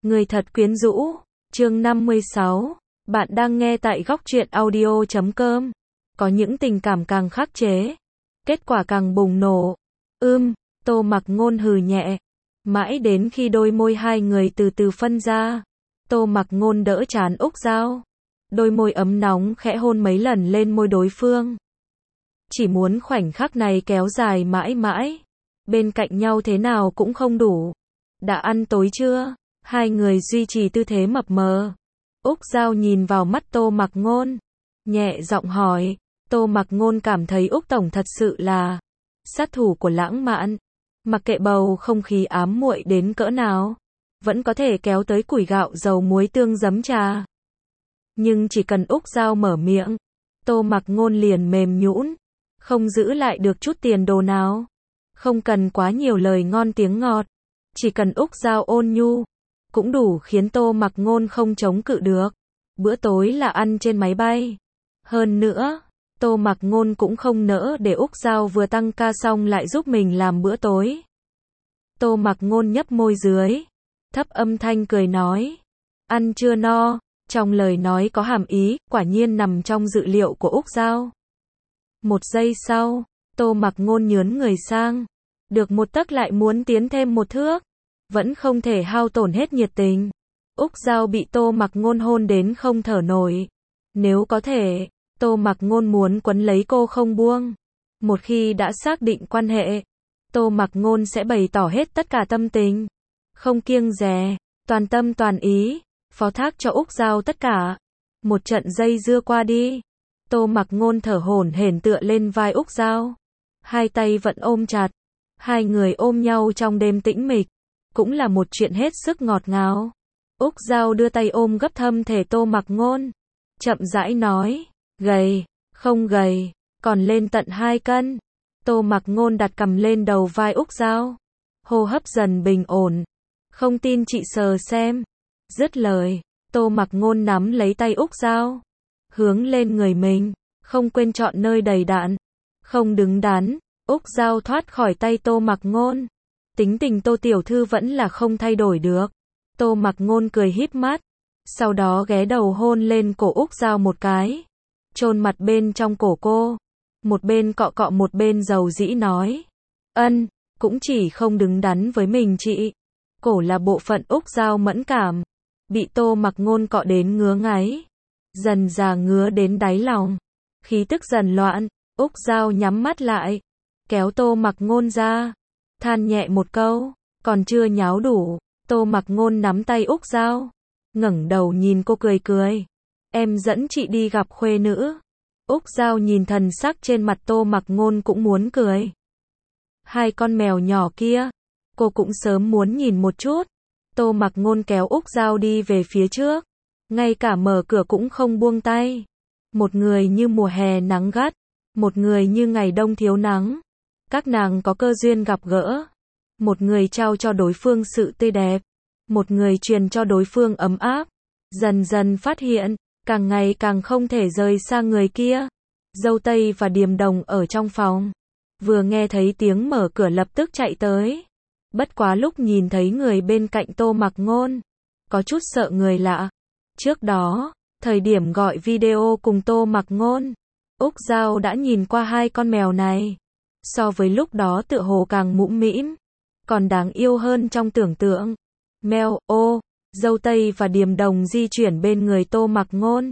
Người thật quyến rũ, chương 56. Bạn đang nghe tại góc truyện audio.com. Có những tình cảm càng khắc chế, kết quả càng bùng nổ. Tô Mặc Ngôn hừ nhẹ. Mãi đến khi đôi môi hai người từ từ phân ra, Tô Mặc Ngôn đỡ trán Úc Dao. Đôi môi ấm nóng khẽ hôn mấy lần lên môi đối phương. Chỉ muốn khoảnh khắc này kéo dài mãi mãi. Bên cạnh nhau thế nào cũng không đủ. Đã ăn tối chưa? Hai người duy trì tư thế mập mờ. Úc Dao nhìn vào mắt Tô Mặc Ngôn, nhẹ giọng hỏi. Tô Mặc Ngôn cảm thấy Úc Tổng thật sự là sát thủ của lãng mạn. Mặc kệ bầu không khí ám muội đến cỡ nào, vẫn có thể kéo tới củi gạo dầu muối tương giấm trà. Nhưng chỉ cần Úc Dao mở miệng, Tô Mặc Ngôn liền mềm nhũn, không giữ lại được chút tiền đồ nào. Không cần quá nhiều lời ngon tiếng ngọt, chỉ cần Úc Dao ôn nhu, cũng đủ khiến Tô Mặc Ngôn không chống cự được. Bữa tối là ăn trên máy bay. Hơn nữa, Tô Mặc Ngôn cũng không nỡ để Úc Dao vừa tăng ca xong lại giúp mình làm bữa tối. Tô Mặc Ngôn nhấp môi dưới, thấp âm thanh cười nói, ăn chưa no. Trong lời nói có hàm ý, quả nhiên nằm trong dự liệu của Úc Dao. Một giây sau, Tô Mặc Ngôn nhướn người sang, được một tấc lại muốn tiến thêm một thước, vẫn không thể hao tổn hết nhiệt tình. Úc Dao bị Tô Mặc Ngôn hôn đến không thở nổi. Nếu có thể, Tô Mặc Ngôn muốn quấn lấy cô không buông. Một khi đã xác định quan hệ, Tô Mặc Ngôn sẽ bày tỏ hết tất cả tâm tình, không kiêng dè, toàn tâm toàn ý, phó thác cho Úc Dao tất cả. Một trận dây dưa qua đi, Tô Mặc Ngôn thở hổn hển tựa lên vai Úc Dao, hai tay vẫn ôm chặt, hai người ôm nhau trong đêm tĩnh mịch, cũng là một chuyện hết sức ngọt ngào. Úc Dao đưa tay ôm gấp thân thể Tô Mặc Ngôn, chậm rãi nói, gầy, không gầy, còn lên tận 2 cân. Tô Mặc Ngôn đặt cằm lên đầu vai Úc Dao, hô hấp dần bình ổn. Không tin chị sờ xem. Dứt lời, Tô Mặc Ngôn nắm lấy tay Úc Dao, hướng lên người mình, không quên chọn nơi đầy đặn, không đứng đắn. Úc Dao thoát khỏi tay Tô Mặc Ngôn. Tính tình Tô tiểu thư vẫn là không thay đổi được. Tô Mặc Ngôn cười híp mắt, sau đó ghé đầu hôn lên cổ Úc Dao một cái, chôn mặt bên trong cổ cô, một bên cọ cọ một bên dầu dĩ nói, cũng chỉ không đứng đắn với mình chị. Cổ là bộ phận Úc Dao mẫn cảm, bị Tô Mặc Ngôn cọ đến ngứa ngáy, dần dà ngứa đến đáy lòng, khí tức dần loạn. Úc Dao nhắm mắt lại, kéo Tô Mặc Ngôn ra, than nhẹ một câu, còn chưa nháo đủ. Tô Mặc Ngôn nắm tay Úc Dao, ngẩng đầu nhìn cô cười cười, em dẫn chị đi gặp khuê nữ. Úc Dao nhìn thần sắc trên mặt Tô Mặc Ngôn cũng muốn cười. Hai con mèo nhỏ kia, cô cũng sớm muốn nhìn một chút. Tô Mặc Ngôn kéo Úc Dao đi về phía trước, ngay cả mở cửa cũng không buông tay. Một người như mùa hè nắng gắt, một người như ngày đông thiếu nắng. Các nàng có cơ duyên gặp gỡ. Một người trao cho đối phương sự tươi đẹp, một người truyền cho đối phương ấm áp. Dần dần phát hiện, càng ngày càng không thể rời xa người kia. Dâu Tây và Điềm Đồng ở trong phòng, vừa nghe thấy tiếng mở cửa lập tức chạy tới. Bất quá lúc nhìn thấy người bên cạnh Tô Mặc Ngôn, có chút sợ người lạ. Trước đó, thời điểm gọi video cùng Tô Mặc Ngôn, Úc Dao đã nhìn qua hai con mèo này. So với lúc đó tựa hồ càng mũm mĩm, còn đáng yêu hơn trong tưởng tượng. Mèo, Dâu Tây và Điềm Đồng di chuyển bên người Tô Mặc Ngôn.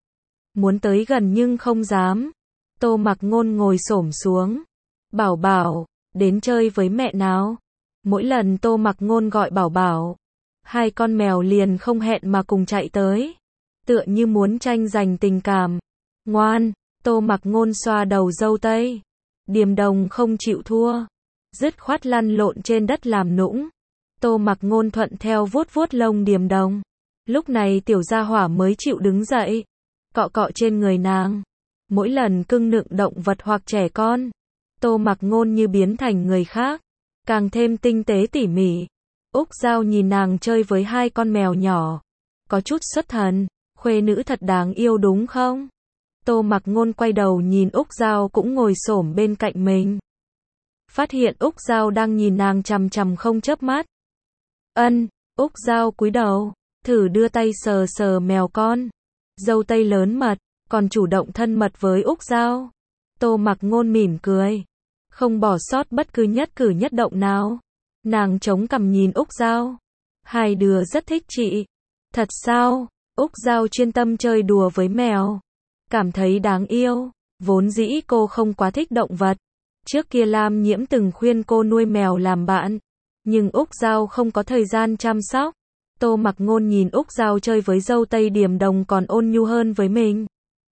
Muốn tới gần nhưng không dám. Tô Mặc Ngôn ngồi xổm xuống. Bảo Bảo, đến chơi với mẹ nào. Mỗi lần Tô Mặc Ngôn gọi Bảo Bảo, hai con mèo liền không hẹn mà cùng chạy tới, tựa như muốn tranh giành tình cảm. Ngoan, Tô Mặc Ngôn xoa đầu Dâu Tây. Điềm Đồng không chịu thua, dứt khoát lăn lộn trên đất làm nũng. Tô Mặc Ngôn thuận theo vuốt vuốt lông Điềm Đồng. Lúc này tiểu gia hỏa mới chịu đứng dậy, cọ cọ trên người nàng. Mỗi lần cưng nựng động vật hoặc trẻ con, Tô Mặc Ngôn như biến thành người khác, càng thêm tinh tế tỉ mỉ. Úc Dao nhìn nàng chơi với hai con mèo nhỏ, có chút xuất thần. Khuê nữ thật đáng yêu đúng không? Tô Mặc Ngôn quay đầu nhìn Úc Dao cũng ngồi xổm bên cạnh mình. Phát hiện Úc Dao đang nhìn nàng chằm chằm không chớp mắt. Úc Giao cúi đầu, thử đưa tay sờ sờ mèo con. Dâu tây lớn mật, còn chủ động thân mật với Úc Giao. Tô Mặc Ngôn mỉm cười, không bỏ sót bất cứ nhất cử nhất động nào. Nàng chống cằm nhìn Úc Giao. Hai đứa rất thích chị. Thật sao? Úc Giao chuyên tâm chơi đùa với mèo. Cảm thấy đáng yêu. Vốn dĩ cô không quá thích động vật. Trước kia Lam Nhiễm từng khuyên cô nuôi mèo làm bạn. Nhưng Úc Giao không có thời gian chăm sóc. Tô Mặc Ngôn nhìn Úc Giao chơi với dâu tây Điềm Đồng còn ôn nhu hơn với mình.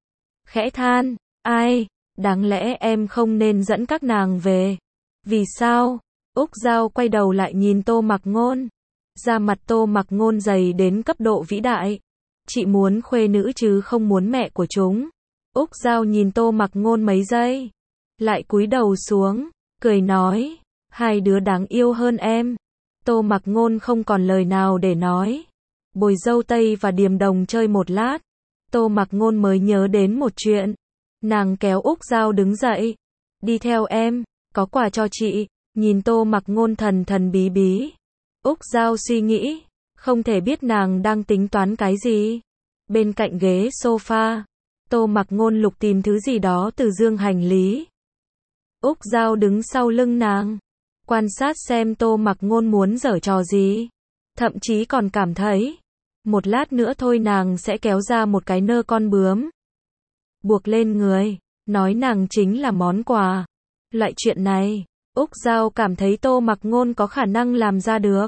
Khẽ than, ai, đáng lẽ em không nên dẫn các nàng về. Vì sao? Úc Giao quay đầu lại nhìn Tô Mặc Ngôn. Da mặt Tô Mặc Ngôn dày đến cấp độ vĩ đại. Chị muốn khuê nữ chứ không muốn mẹ của chúng. Úc Giao nhìn Tô Mặc Ngôn mấy giây, lại cúi đầu xuống, cười nói, hai đứa đáng yêu hơn em. Tô Mặc Ngôn không còn lời nào để nói. Bồi dâu tây và Điềm Đồng chơi một lát, Tô Mặc Ngôn mới nhớ đến một chuyện. Nàng kéo Úc Giao đứng dậy. Đi theo em, có quà cho chị. Nhìn Tô Mặc Ngôn thần thần bí bí. Úc Giao suy nghĩ, không thể biết nàng đang tính toán cái gì. Bên cạnh ghế sofa, Tô Mặc Ngôn lục tìm thứ gì đó từ dương hành lý. Úc Giao đứng sau lưng nàng, quan sát xem Tô Mặc Ngôn muốn giở trò gì. Thậm chí còn cảm thấy, một lát nữa thôi nàng sẽ kéo ra một cái nơ con bướm, buộc lên người, nói nàng chính là món quà. Loại chuyện này, Úc Giao cảm thấy Tô Mặc Ngôn có khả năng làm ra được.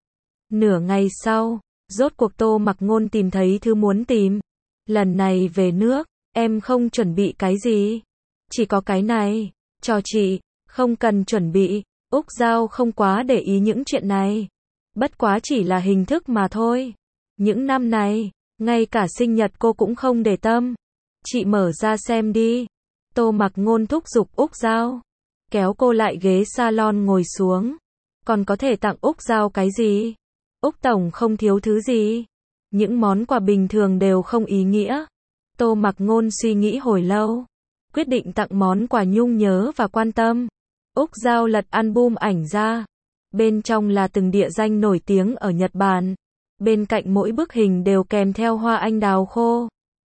Nửa ngày sau, rốt cuộc Tô Mặc Ngôn tìm thấy thứ muốn tìm. Lần này về nước, em không chuẩn bị cái gì. Chỉ có cái này, cho chị, không cần chuẩn bị. Úc Giao không quá để ý những chuyện này. Bất quá chỉ là hình thức mà thôi. Những năm này, ngay cả sinh nhật cô cũng không để tâm. Chị mở ra xem đi. Tô Mặc Ngôn thúc giục Úc Giao. Kéo cô lại ghế salon ngồi xuống. Còn có thể tặng Úc Giao cái gì? Úc Tổng không thiếu thứ gì. Những món quà bình thường đều không ý nghĩa. Tô Mặc Ngôn suy nghĩ hồi lâu, quyết định tặng món quà nhung nhớ và quan tâm. Úc Giao lật album ảnh ra. Bên trong là từng địa danh nổi tiếng ở Nhật Bản. Bên cạnh mỗi bức hình đều kèm theo hoa anh đào khô.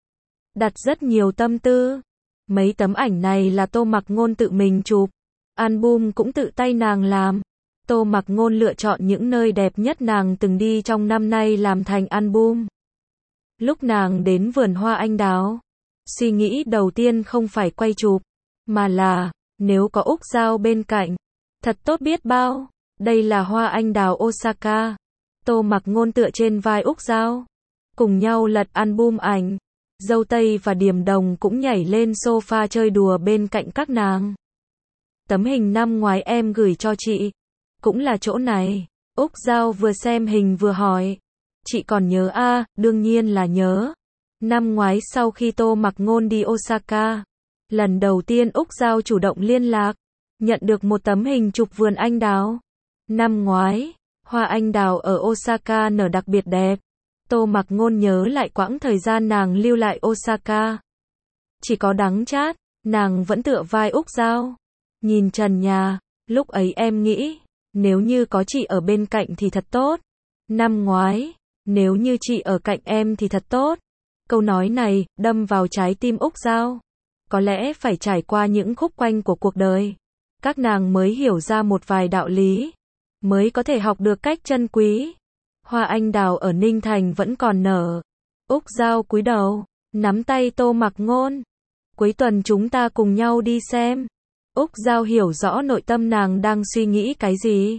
Đặt rất nhiều tâm tư. Mấy tấm ảnh này là Tô Mặc Ngôn tự mình chụp. Album cũng tự tay nàng làm. Tô Mặc Ngôn lựa chọn những nơi đẹp nhất nàng từng đi trong năm nay làm thành album. Lúc nàng đến vườn hoa anh đào, suy nghĩ đầu tiên không phải quay chụp, mà là, nếu có Úc Giao bên cạnh, thật tốt biết bao. Đây là hoa anh đào Osaka. Tô Mặc Ngôn tựa trên vai Úc Giao, cùng nhau lật album ảnh. Dâu tây và Điềm Đồng cũng nhảy lên sofa chơi đùa bên cạnh các nàng. Tấm hình năm ngoái em gửi cho chị, cũng là chỗ này. Úc Giao vừa xem hình vừa hỏi. Chị còn nhớ à? Đương nhiên là nhớ. Năm ngoái sau khi Tô Mặc Ngôn đi Osaka, lần đầu tiên Úc Giao chủ động liên lạc, nhận được một tấm hình chụp vườn anh đào. Năm ngoái, hoa anh đào ở Osaka nở đặc biệt đẹp. Tô Mặc Ngôn nhớ lại quãng thời gian nàng lưu lại Osaka. Chỉ có đắng chát, nàng vẫn tựa vai Úc Giao. Nhìn trần nhà, lúc ấy em nghĩ, nếu như có chị ở bên cạnh thì thật tốt. Năm ngoái, nếu như chị ở cạnh em thì thật tốt. Câu nói này đâm vào trái tim Úc Giao. Có lẽ phải trải qua những khúc quanh của cuộc đời, các nàng mới hiểu ra một vài đạo lý, mới có thể học được cách trân quý. Hoa anh đào ở Ninh Thành vẫn còn nở. Úc Giao cúi đầu, nắm tay Tô Mặc Ngôn. Cuối tuần chúng ta cùng nhau đi xem. Úc Giao hiểu rõ nội tâm nàng đang suy nghĩ cái gì.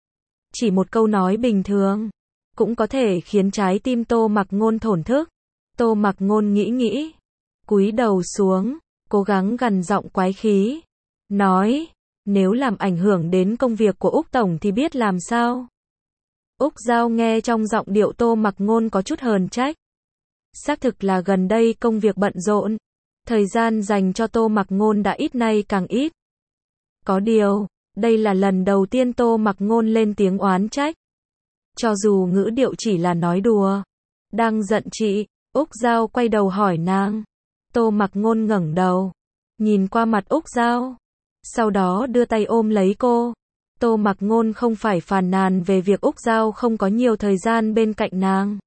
Chỉ một câu nói bình thường, cũng có thể khiến trái tim Tô Mặc Ngôn thổn thức. Tô Mặc Ngôn nghĩ, cúi đầu xuống, cố gắng gằn giọng quái khí. Nói, nếu làm ảnh hưởng đến công việc của Úc Tổng thì biết làm sao. Úc Giao nghe trong giọng điệu Tô Mặc Ngôn có chút hờn trách. Xác thực là gần đây công việc bận rộn. Thời gian dành cho Tô Mặc Ngôn đã ít nay càng ít. Có điều, đây là lần đầu tiên Tô Mặc Ngôn lên tiếng oán trách. Cho dù ngữ điệu chỉ là nói đùa. Đang giận chị, Úc Giao quay đầu hỏi nàng. Tô Mặc Ngôn ngẩng đầu, nhìn qua mặt Úc Giao, sau đó đưa tay ôm lấy cô. Tô Mặc Ngôn không phải phàn nàn về việc Úc Giao không có nhiều thời gian bên cạnh nàng.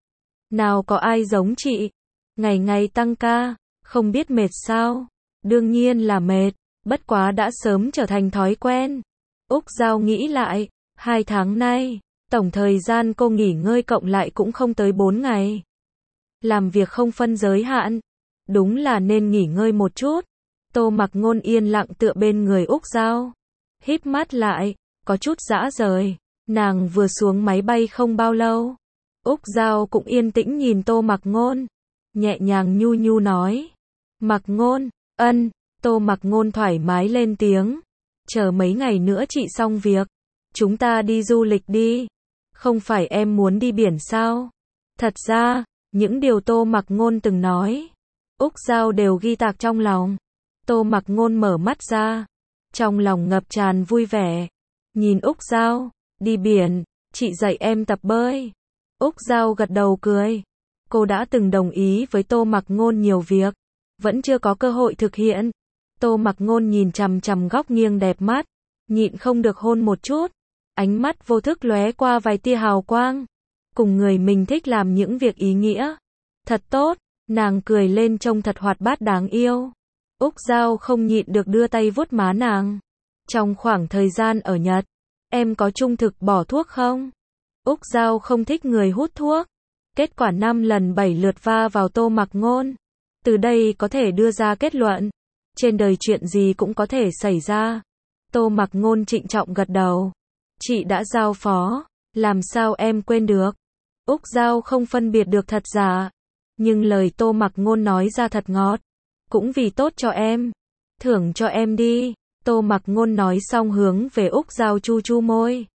Nào có ai giống chị, ngày ngày tăng ca, không biết mệt sao? Đương nhiên là mệt, bất quá đã sớm trở thành thói quen. Úc Giao nghĩ lại, 2 tháng nay, tổng thời gian cô nghỉ ngơi cộng lại cũng không tới 4 ngày. Làm việc không phân giới hạn, đúng là nên nghỉ ngơi một chút. Tô Mặc Ngôn yên lặng tựa bên người Úc Giao, híp mắt lại, có chút dã rời. Nàng vừa xuống máy bay không bao lâu, Úc Giao cũng yên tĩnh nhìn Tô Mặc Ngôn, nhẹ nhàng nhu nhu nói: "Mặc Ngôn." "Ân." Tô Mặc Ngôn thoải mái lên tiếng, "Chờ mấy ngày nữa chị xong việc, chúng ta đi du lịch đi. Không phải em muốn đi biển sao?" Thật ra, những điều Tô Mặc Ngôn từng nói, Úc Giao đều ghi tạc trong lòng. Tô Mặc Ngôn mở mắt ra, trong lòng ngập tràn vui vẻ, nhìn Úc Giao: "Đi biển, chị dạy em tập bơi." Úc Giao gật đầu cười. Cô đã từng đồng ý với Tô Mặc Ngôn nhiều việc, vẫn chưa có cơ hội thực hiện. Tô Mặc Ngôn nhìn chằm chằm góc nghiêng đẹp mắt, nhịn không được hôn một chút. Ánh mắt vô thức lóe qua vài tia hào quang. Cùng người mình thích làm những việc ý nghĩa. Thật tốt, nàng cười lên trông thật hoạt bát đáng yêu. Úc Giao không nhịn được đưa tay vuốt má nàng. Trong khoảng thời gian ở Nhật, em có trung thực bỏ thuốc không? Úc Giao không thích người hút thuốc. Kết quả 5 lần 7 lượt va vào Tô Mặc Ngôn. Từ đây có thể đưa ra kết luận, trên đời chuyện gì cũng có thể xảy ra. Tô Mặc Ngôn trịnh trọng gật đầu. Chị đã giao phó, làm sao em quên được. Úc Giao không phân biệt được thật giả, nhưng lời Tô Mặc Ngôn nói ra thật ngọt. Cũng vì tốt cho em, thưởng cho em đi. Tô Mặc Ngôn nói xong hướng về Úc Giao chu chu môi.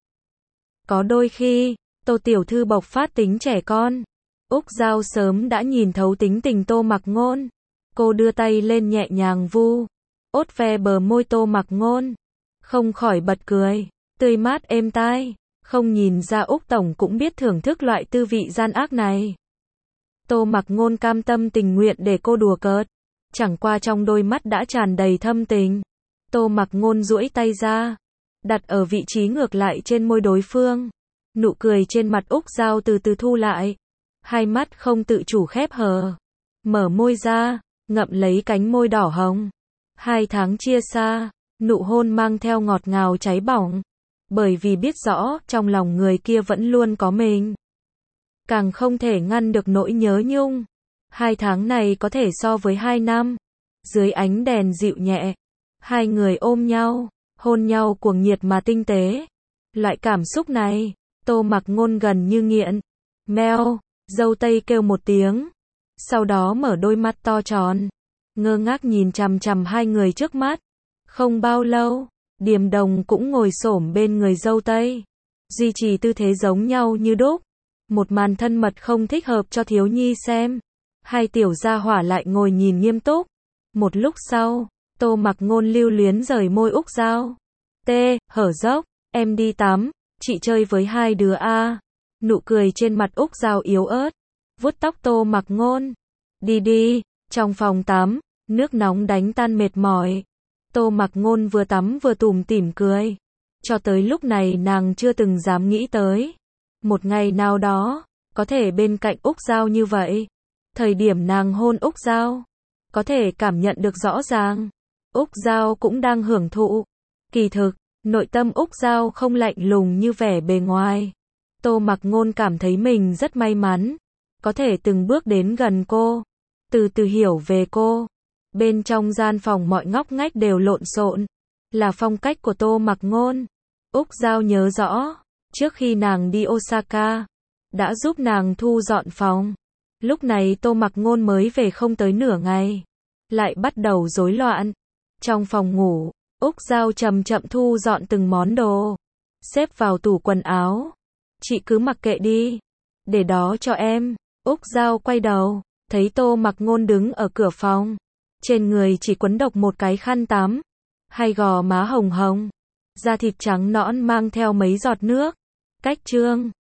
Có đôi khi, Tô tiểu thư bộc phát tính trẻ con. Úc Giao sớm đã nhìn thấu tính tình Tô Mặc Ngôn. Cô đưa tay lên nhẹ nhàng vu, ốt ve bờ môi Tô Mặc Ngôn. Không khỏi bật cười, tươi mát êm tai. Không nhìn ra Úc tổng cũng biết thưởng thức loại tư vị gian ác này. Tô Mặc Ngôn cam tâm tình nguyện để cô đùa cợt, chẳng qua trong đôi mắt đã tràn đầy thâm tình. Tô Mặc Ngôn duỗi tay ra, đặt ở vị trí ngược lại trên môi đối phương. Nụ cười trên mặt Úc Giao từ từ thu lại, hai mắt không tự chủ khép hờ, mở môi ra, ngậm lấy cánh môi đỏ hồng. 2 tháng chia xa, nụ hôn mang theo ngọt ngào cháy bỏng, bởi vì biết rõ trong lòng người kia vẫn luôn có mình. Càng không thể ngăn được nỗi nhớ nhung. 2 tháng này có thể so với 2 năm. Dưới ánh đèn dịu nhẹ, hai người ôm nhau, hôn nhau cuồng nhiệt mà tinh tế. Loại cảm xúc này, Tô Mặc Ngôn gần như nghiện. Meo, dâu tây kêu một tiếng, sau đó mở đôi mắt to tròn, ngơ ngác nhìn chằm chằm hai người trước mắt. Không bao lâu, Điềm Đồng cũng ngồi xổm bên người dâu tây, duy trì tư thế giống nhau như đúc. Một màn thân mật không thích hợp cho thiếu nhi xem. Hai tiểu gia hỏa lại ngồi nhìn nghiêm túc. Một lúc sau, Tô Mặc Ngôn lưu luyến rời môi Úc Giao. Hở dốc, em đi tắm, chị chơi với hai đứa a. Nụ cười trên mặt Úc Giao yếu ớt, vuốt tóc Tô Mặc Ngôn. Đi đi. Trong phòng tắm, nước nóng đánh tan mệt mỏi. Tô Mặc Ngôn vừa tắm vừa tủm tỉm cười. Cho tới lúc này nàng chưa từng dám nghĩ tới một ngày nào đó có thể bên cạnh Úc Giao như vậy. Thời điểm nàng hôn Úc Giao, có thể cảm nhận được rõ ràng, Úc Giao cũng đang hưởng thụ. Kỳ thực, nội tâm Úc Giao không lạnh lùng như vẻ bề ngoài. Tô Mặc Ngôn cảm thấy mình rất may mắn, có thể từng bước đến gần cô, từ từ hiểu về cô. Bên trong gian phòng mọi ngóc ngách đều lộn xộn, là phong cách của Tô Mặc Ngôn. Úc Giao nhớ rõ, trước khi nàng đi Osaka, đã giúp nàng thu dọn phòng. Lúc này Tô Mặc Ngôn mới về không tới nửa ngày, lại bắt đầu rối loạn. Trong phòng ngủ, Úc Giao chậm chậm thu dọn từng món đồ, xếp vào tủ quần áo. Chị cứ mặc kệ đi, để đó cho em. Úc Giao quay đầu, thấy Tô Mặc Ngôn đứng ở cửa phòng, trên người chỉ quấn độc một cái khăn tắm, hai gò má hồng hồng, da thịt trắng nõn mang theo mấy giọt nước. Cách trương